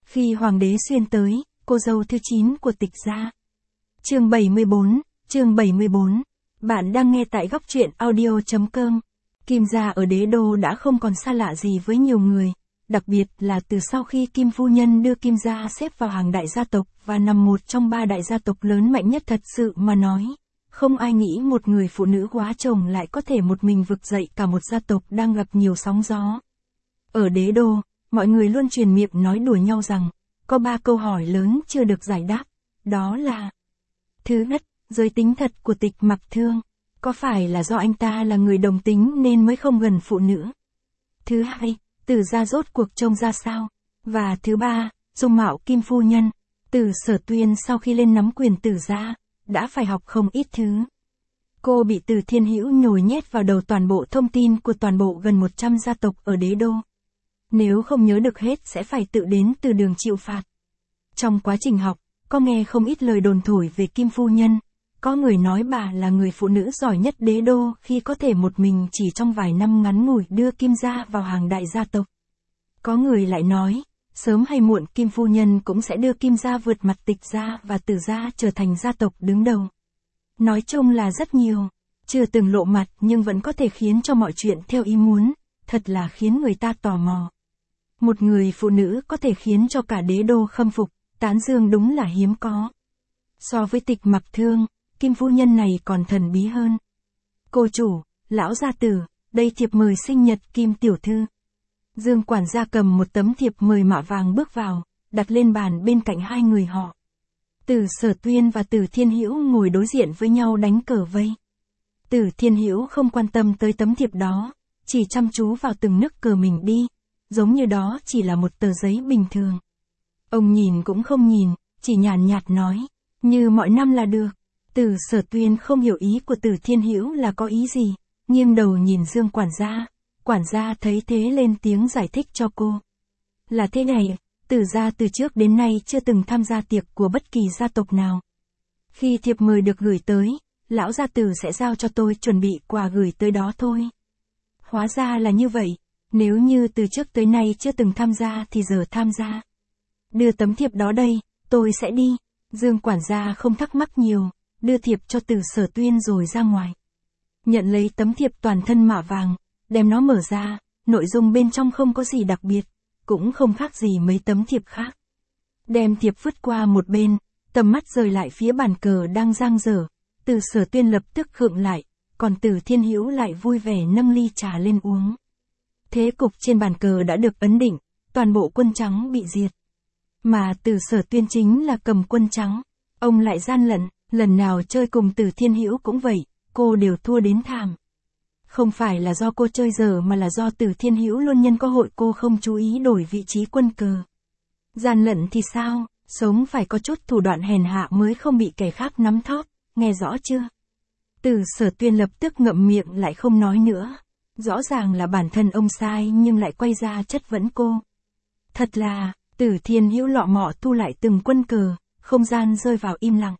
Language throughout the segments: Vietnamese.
Khi hoàng đế xuyên tới, cô dâu thứ 9 của Tịch gia. Chương 74. Bạn đang nghe tại góc truyện audio.com. Kim gia ở Đế Đô đã không còn xa lạ gì với nhiều người, đặc biệt là từ sau khi Kim phu nhân đưa Kim gia xếp vào hàng đại gia tộc và nằm một trong 3 đại gia tộc lớn mạnh nhất. Thật sự mà nói, không ai nghĩ một người phụ nữ quá chồng lại có thể một mình vực dậy cả một gia tộc đang gặp nhiều sóng gió. Ở Đế Đô, mọi người luôn truyền miệng nói đùa nhau rằng, có 3 câu hỏi lớn chưa được giải đáp, đó là: thứ nhất, giới tính thật của Tịch Mặc Thương, có phải là do anh ta là người đồng tính nên mới không gần phụ nữ? Thứ hai, Từ gia rốt cuộc trông ra sao? Và thứ ba, dung mạo Kim phu nhân, Từ Sở Tuyên sau khi lên nắm quyền Từ gia, đã phải học không ít thứ. Cô bị Từ Thiên Hữu nhồi nhét vào đầu toàn bộ thông tin của toàn bộ gần 100 gia tộc ở Đế Đô. Nếu không nhớ được hết sẽ phải tự đến từ đường chịu phạt. Trong quá trình học, có nghe không ít lời đồn thổi về Kim phu nhân. Có người nói bà là người phụ nữ giỏi nhất Đế Đô khi có thể một mình chỉ trong vài năm ngắn ngủi đưa Kim gia vào hàng đại gia tộc. Có người lại nói, sớm hay muộn Kim phu nhân cũng sẽ đưa Kim gia vượt mặt Tịch gia và Từ gia trở thành gia tộc đứng đầu. Nói chung là rất nhiều, chưa từng lộ mặt nhưng vẫn có thể khiến cho mọi chuyện theo ý muốn, thật là khiến người ta tò mò. Một người phụ nữ có thể khiến cho cả Đế Đô khâm phục, tán dương đúng là hiếm có. So với Tịch Mặc Thương, Kim phu nhân này còn thần bí hơn. Cô chủ, lão gia tử, đây thiệp mời sinh nhật Kim tiểu thư. Dương quản gia cầm một tấm thiệp mời mạ vàng bước vào, đặt lên bàn bên cạnh hai người họ. Từ Sở Tuyên và Từ Thiên Hữu ngồi đối diện với nhau đánh cờ vây. Từ Thiên Hữu không quan tâm tới tấm thiệp đó, chỉ chăm chú vào từng nức cờ mình đi, giống như đó chỉ là một tờ giấy bình thường. Ông nhìn cũng không nhìn, chỉ nhàn nhạt nói, như mọi năm là được. Từ Sở Tuyên không hiểu ý của Từ Thiên Hữu là có ý gì, nghiêng đầu nhìn Dương quản gia thấy thế lên tiếng giải thích cho cô. Là thế này, Từ gia từ trước đến nay chưa từng tham gia tiệc của bất kỳ gia tộc nào. Khi thiệp mời được gửi tới, lão gia tử sẽ giao cho tôi chuẩn bị quà gửi tới đó thôi. Hóa ra là như vậy, nếu như từ trước tới nay chưa từng tham gia thì giờ tham gia. Đưa tấm thiệp đó đây, tôi sẽ đi. Dương quản gia không thắc mắc nhiều, đưa thiệp cho Từ Sở Tuyên rồi ra ngoài. Nhận lấy tấm thiệp toàn thân mạ vàng, đem nó mở ra, nội dung bên trong không có gì đặc biệt, cũng không khác gì mấy tấm thiệp khác. Đem thiệp vứt qua một bên, tầm mắt rời lại phía bàn cờ đang giang dở, Từ Sở Tuyên lập tức khựng lại, còn Từ Thiên Hữu lại vui vẻ nâng ly trà lên uống. Thế cục trên bàn cờ đã được ấn định, toàn bộ quân trắng bị diệt. Mà Từ Sở Tuyên chính là cầm quân trắng, ông lại gian lận, lần nào chơi cùng Từ Thiên Hữu cũng vậy, cô đều thua đến thảm. Không phải là do cô chơi dở mà là do Từ Thiên Hữu luôn nhân cơ hội cô không chú ý đổi vị trí quân cờ. Gian lận thì sao, sống phải có chút thủ đoạn hèn hạ mới không bị kẻ khác nắm thóp, nghe rõ chưa? Từ Sở Tuyên lập tức ngậm miệng lại không nói nữa. Rõ ràng là bản thân ông sai nhưng lại quay ra chất vấn cô. Thật là, Từ Thiên Hữu lọ mọ thu lại từng quân cờ, không gian rơi vào im lặng.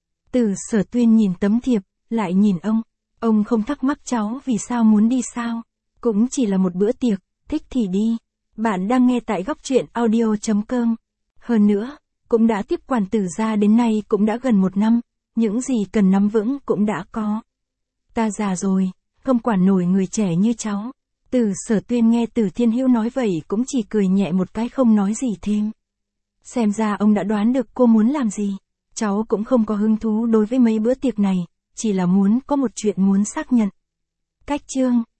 Từ Sở Tuyên nhìn tấm thiệp, lại nhìn ông không thắc mắc cháu vì sao muốn đi sao, cũng chỉ là một bữa tiệc, thích thì đi. Bạn đang nghe tại góc truyện audio.com. Hơn nữa, cũng đã tiếp quản Từ gia đến nay cũng đã gần 1 năm, những gì cần nắm vững cũng đã có. Ta già rồi, không quản nổi người trẻ như cháu. Từ Sở Tuyên nghe Từ Thiên Hữu nói vậy cũng chỉ cười nhẹ một cái không nói gì thêm. Xem ra ông đã đoán được cô muốn làm gì. Cháu cũng không có hứng thú đối với mấy bữa tiệc này, chỉ là muốn có một chuyện muốn xác nhận. Cách chương